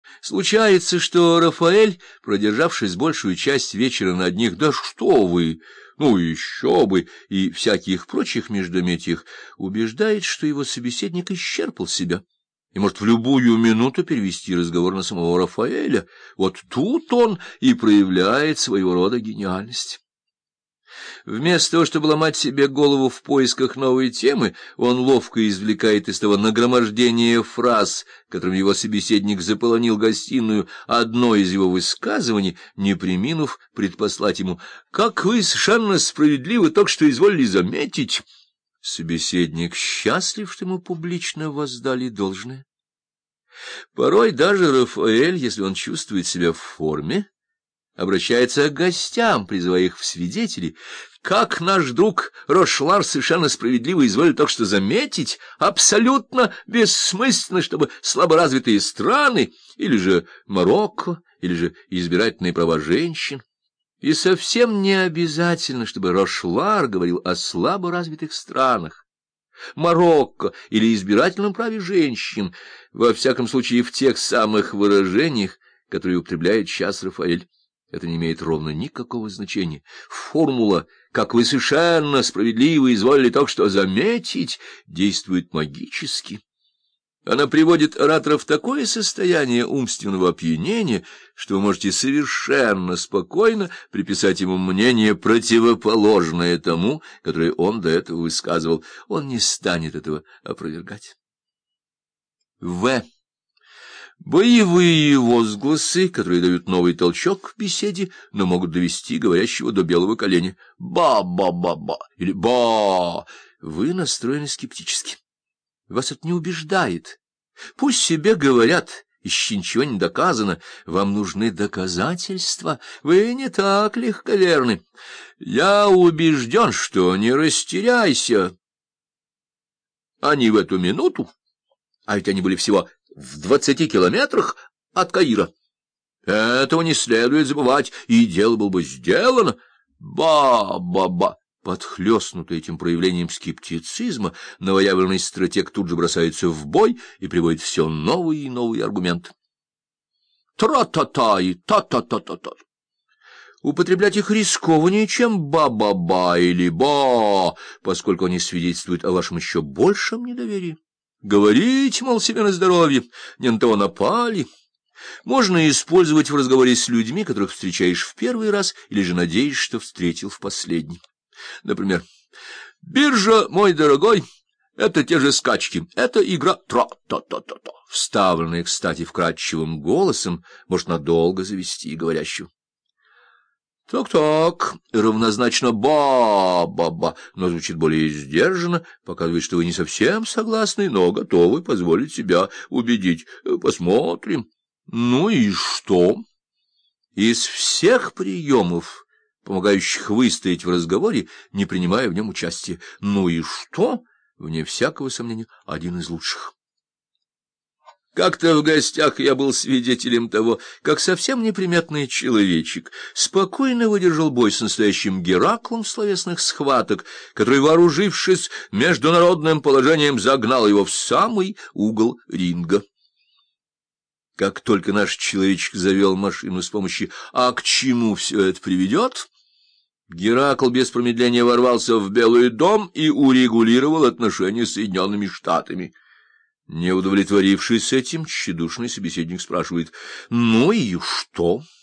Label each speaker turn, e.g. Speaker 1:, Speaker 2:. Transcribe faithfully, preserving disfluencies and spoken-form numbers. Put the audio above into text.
Speaker 1: Случается, что Рафаэль, продержавшись большую часть вечера на одних «да что вы», ну еще бы, и всяких прочих междометиях, убеждает, что его собеседник исчерпал себя и может в любую минуту перевести разговор на самого Рафаэля. Вот тут он и проявляет своего рода гениальность. Вместо того, чтобы ломать себе голову в поисках новой темы, он ловко извлекает из того нагромождения фраз, которым его собеседник заполонил гостиную, одно из его высказываний, не преминув предпослать ему: «Как вы совершенно справедливо только что изволили заметить». Собеседник счастлив, что ему публично воздали должное. Порой даже Рафаэль, если он чувствует себя в форме, обращается к гостям, призывая их в свидетели. Как наш друг Рошлар совершенно справедливо изволил только что заметить, абсолютно бессмысленно, чтобы слаборазвитые страны, или же Марокко, или же избирательные права женщин, и совсем не обязательно, чтобы Рошлар говорил о слаборазвитых странах, Марокко или избирательном праве женщин, во всяком случае в тех самых выражениях, которые употребляет сейчас Рафаэль. Это не имеет ровно никакого значения. Формула, как вы совершенно справедливо изволили только что заметить, действует магически. Она приводит оратора в такое состояние умственного опьянения, что вы можете совершенно спокойно приписать ему мнение, противоположное тому, которое он до этого высказывал. Он не станет этого опровергать. В. Боевые возгласы, которые дают новый толчок к беседе, но могут довести говорящего до белого коленя. Ба-ба-ба-ба или ба. Вы настроены скептически. Вас это не убеждает. Пусть себе говорят, еще ничего не доказано. Вам нужны доказательства. Вы не так легковерны. Я убежден, что не растеряйся. Они в эту минуту, а ведь они были всего в двадцати километрах от Каира. Этого не следует забывать, и дело было бы сделано. Ба-ба-ба! Подхлёстнутый этим проявлением скептицизма, новоявленный стратег тут же бросается в бой и приводит все новые и новые аргументы. Тра-та-та и та-та-та-та-та. Употреблять их рискованнее, чем ба-ба-ба или ба, поскольку они свидетельствуют о вашем еще большем недоверии. Говорить, мол, себе на здоровье, не на того напали. Можно использовать в разговоре с людьми, которых встречаешь в первый раз, или же надеешься, что встретил в последний. Например, «Биржа, мой дорогой, это те же скачки, это игра тра-та-та-та-та», вставленная, кстати, вкрадчивым голосом, может надолго завести говорящего. «Так-так», равнозначно «ба-ба-ба», но звучит более сдержанно, показывает, что вы не совсем согласны, но готовы позволить себя убедить. Посмотрим. Ну и что? Из всех приемов, помогающих выстоять в разговоре, не принимая в нем участия, ну и что? Вне всякого сомнения, один из лучших. Как-то в гостях я был свидетелем того, как совсем неприметный человечек спокойно выдержал бой с настоящим Гераклом словесных схваток, который, вооружившись международным положением, загнал его в самый угол ринга. Как только наш человечек завел машину с помощью «а к чему все это приведет?», Геракл без промедления ворвался в Белый дом и урегулировал отношения с Соединенными Штатами. Не удовлетворившись этим, тщедушный собеседник спрашивает: «Ну и что?»